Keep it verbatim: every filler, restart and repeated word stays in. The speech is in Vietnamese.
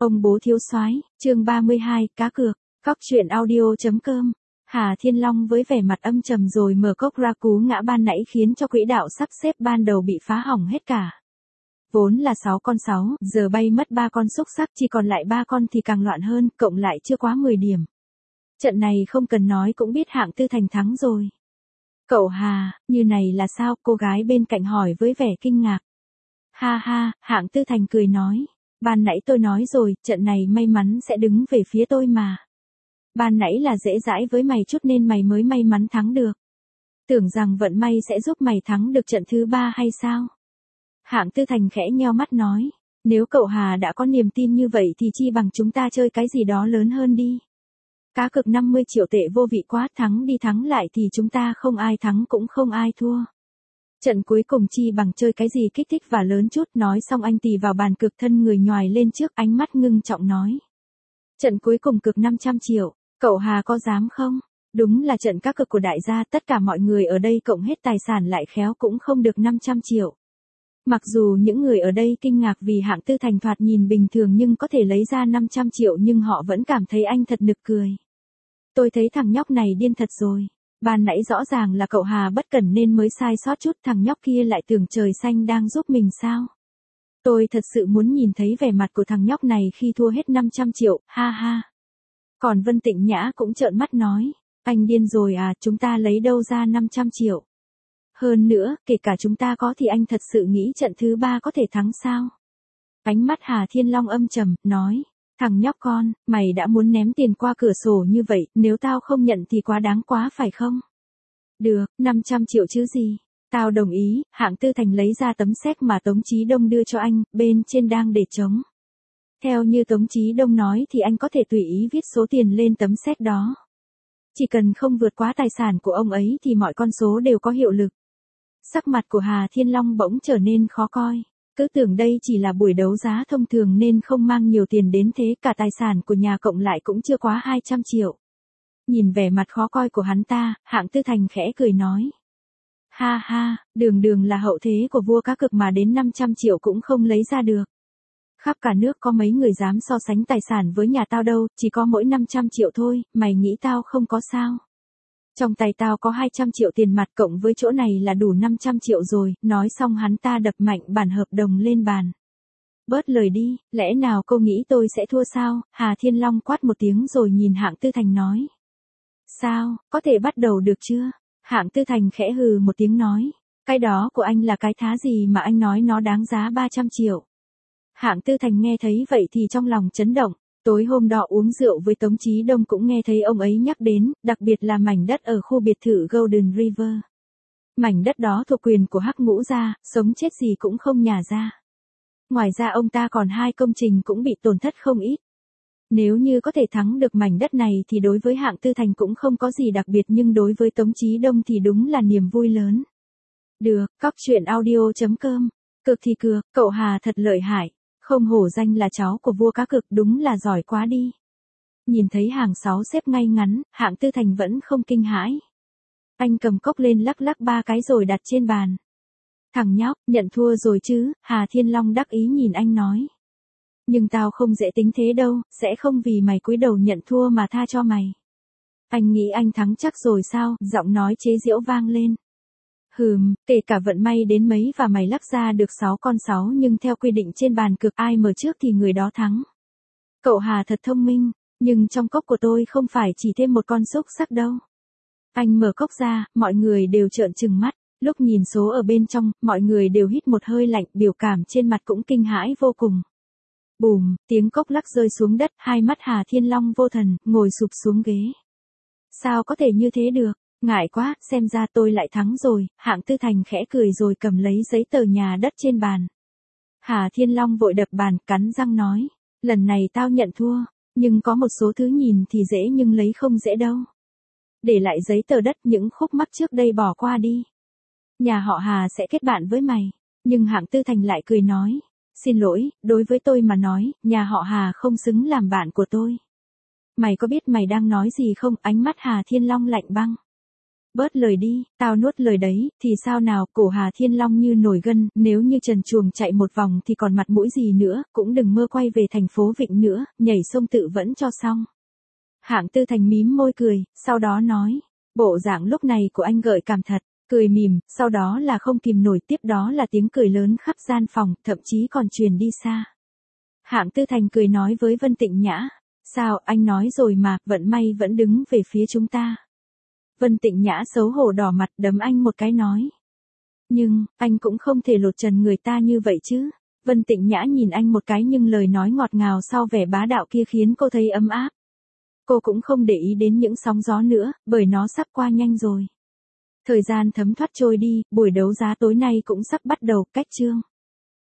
Ông bố thiếu soái, chương ba mươi hai, cá cược, cóc truyện audio.com. Hà Thiên Long với vẻ mặt âm trầm rồi mở cốc ra, cú ngã ban nãy khiến cho quỹ đạo sắp xếp ban đầu bị phá hỏng hết cả. Vốn là sáu con sáu, giờ bay mất ba con xúc xắc, chỉ còn lại ba con thì càng loạn hơn, cộng lại chưa quá mười điểm. Trận này không cần nói cũng biết hạng Tư Thành thắng rồi. Cậu Hà, như này là sao? Cô gái bên cạnh hỏi với vẻ kinh ngạc. Ha ha, hạng Tư Thành cười nói. Ban nãy tôi nói rồi, trận này may mắn sẽ đứng về phía tôi mà. Ban nãy là dễ dãi với mày chút nên mày mới may mắn thắng được. Tưởng rằng vận may sẽ giúp mày thắng được trận thứ ba hay sao? Hạng Tư Thành khẽ nheo mắt nói. Nếu cậu Hà đã có niềm tin như vậy thì chi bằng chúng ta chơi cái gì đó lớn hơn đi. Cá cược năm mươi triệu tệ vô vị quá, thắng đi thắng lại thì chúng ta không ai thắng cũng không ai thua. Trận cuối cùng chi bằng chơi cái gì kích thích và lớn chút. Nói xong anh tì vào bàn cược, thân người nhoài lên trước, ánh mắt ngưng trọng nói. Trận cuối cùng cược năm trăm triệu, cậu Hà có dám không? Đúng là trận cá cược của đại gia, tất cả mọi người ở đây cộng hết tài sản lại khéo cũng không được năm trăm triệu. Mặc dù những người ở đây kinh ngạc vì hạng Tư Thành thoạt nhìn bình thường nhưng có thể lấy ra năm trăm triệu, nhưng họ vẫn cảm thấy anh thật nực cười. Tôi thấy thằng nhóc này điên thật rồi. Ban nãy rõ ràng là cậu Hà bất cẩn nên mới sai sót chút, thằng nhóc kia lại tưởng trời xanh đang giúp mình sao? Tôi thật sự muốn nhìn thấy vẻ mặt của thằng nhóc này khi thua hết năm trăm triệu, ha ha. Còn Vân Tịnh Nhã cũng trợn mắt nói, anh điên rồi à, chúng ta lấy đâu ra năm trăm triệu? Hơn nữa, kể cả chúng ta có thì anh thật sự nghĩ trận thứ ba có thể thắng sao? Ánh mắt Hà Thiên Long âm trầm, nói, thằng nhóc con, mày đã muốn ném tiền qua cửa sổ như vậy, nếu tao không nhận thì quá đáng quá phải không? Được, năm trăm triệu chứ gì? Tao đồng ý. Hạng Tư Thành lấy ra tấm séc mà Tống Chí Đông đưa cho anh, bên trên đang để trống. Theo như Tống Chí Đông nói thì anh có thể tùy ý viết số tiền lên tấm séc đó. Chỉ cần không vượt quá tài sản của ông ấy thì mọi con số đều có hiệu lực. Sắc mặt của Hà Thiên Long bỗng trở nên khó coi. Cứ tưởng đây chỉ là buổi đấu giá thông thường nên không mang nhiều tiền đến thế, cả tài sản của nhà cộng lại cũng chưa quá hai trăm triệu. Nhìn vẻ mặt khó coi của hắn ta, hạng Tư Thành khẽ cười nói. Ha ha, đường đường là hậu thế của vua cá cược mà đến năm trăm triệu cũng không lấy ra được. Khắp cả nước có mấy người dám so sánh tài sản với nhà tao đâu, chỉ có mỗi năm trăm triệu thôi, mày nghĩ tao không có sao? Trong tay tao có hai trăm triệu tiền mặt, cộng với chỗ này là đủ năm trăm triệu rồi. Nói xong hắn ta đập mạnh bản hợp đồng lên bàn. Bớt lời đi, lẽ nào cô nghĩ tôi sẽ thua sao? Hà Thiên Long quát một tiếng rồi nhìn hạng Tư Thành nói. Sao, có thể bắt đầu được chưa? Hạng Tư Thành khẽ hừ một tiếng nói. Cái đó của anh là cái thá gì mà anh nói nó đáng giá ba trăm triệu? Hạng Tư Thành nghe thấy vậy thì trong lòng chấn động. Tối hôm đó uống rượu với Tống Chí Đông cũng nghe thấy ông ấy nhắc đến, đặc biệt là mảnh đất ở khu biệt thự Golden River. Mảnh đất đó thuộc quyền của Hắc Ngũ gia, sống chết gì cũng không nhả ra. Ngoài ra ông ta còn hai công trình cũng bị tổn thất không ít. Nếu như có thể thắng được mảnh đất này thì đối với hạng Tư Thành cũng không có gì đặc biệt, nhưng đối với Tống Chí Đông thì đúng là niềm vui lớn. Được, cóc truyện audio.com. Cực thì cược, cậu Hà thật lợi hại. Không hổ danh là cháu của vua cá cược, đúng là giỏi quá đi. Nhìn thấy hàng sáu xếp ngay ngắn, hạng Tư Thành vẫn không kinh hãi. Anh cầm cốc lên lắc lắc ba cái rồi đặt trên bàn. Thằng nhóc, nhận thua rồi chứ? Hà Thiên Long đắc ý nhìn anh nói. Nhưng tao không dễ tính thế đâu, sẽ không vì mày cúi đầu nhận thua mà tha cho mày. Anh nghĩ anh thắng chắc rồi sao? Giọng nói chế giễu vang lên. Hừm, kể cả vận may đến mấy và mày lắc ra được sáu con sáu, nhưng theo quy định trên bàn cược ai mở trước thì người đó thắng. Cậu Hà thật thông minh, nhưng trong cốc của tôi không phải chỉ thêm một con xúc xắc đâu. Anh mở cốc ra, mọi người đều trợn trừng mắt, lúc nhìn số ở bên trong, mọi người đều hít một hơi lạnh, biểu cảm trên mặt cũng kinh hãi vô cùng. Bùm, tiếng cốc lắc rơi xuống đất, hai mắt Hà Thiên Long vô thần, ngồi sụp xuống ghế. Sao có thể như thế được? Ngại quá, xem ra tôi lại thắng rồi. Hạng Tư Thành khẽ cười rồi cầm lấy giấy tờ nhà đất trên bàn. Hà Thiên Long vội đập bàn, cắn răng nói. Lần này tao nhận thua, nhưng có một số thứ nhìn thì dễ nhưng lấy không dễ đâu. Để lại giấy tờ đất, những khúc mắc trước đây bỏ qua đi. Nhà họ Hà sẽ kết bạn với mày. Nhưng hạng Tư Thành lại cười nói. Xin lỗi, đối với tôi mà nói, nhà họ Hà không xứng làm bạn của tôi. Mày có biết mày đang nói gì không? Ánh mắt Hà Thiên Long lạnh băng. Bớt lời đi, tao nuốt lời đấy, thì sao nào, cổ Hà Thiên Long như nổi gân, nếu như trần truồng chạy một vòng thì còn mặt mũi gì nữa, cũng đừng mơ quay về thành phố Vịnh nữa, nhảy sông tự vẫn cho xong. Hạng Tư Thành mím môi cười, sau đó nói, bộ dạng lúc này của anh gợi cảm thật, cười mỉm, sau đó là không kìm nổi, tiếp đó là tiếng cười lớn khắp gian phòng, thậm chí còn truyền đi xa. Hạng Tư Thành cười nói với Vân Tịnh Nhã, sao, anh nói rồi mà, vận may vẫn đứng về phía chúng ta. Vân Tịnh Nhã xấu hổ đỏ mặt, đấm anh một cái nói. Nhưng, anh cũng không thể lột trần người ta như vậy chứ. Vân Tịnh Nhã nhìn anh một cái nhưng lời nói ngọt ngào sau vẻ bá đạo kia khiến cô thấy ấm áp. Cô cũng không để ý đến những sóng gió nữa, bởi nó sắp qua nhanh rồi. Thời gian thấm thoát trôi đi, buổi đấu giá tối nay cũng sắp bắt đầu, cách chương.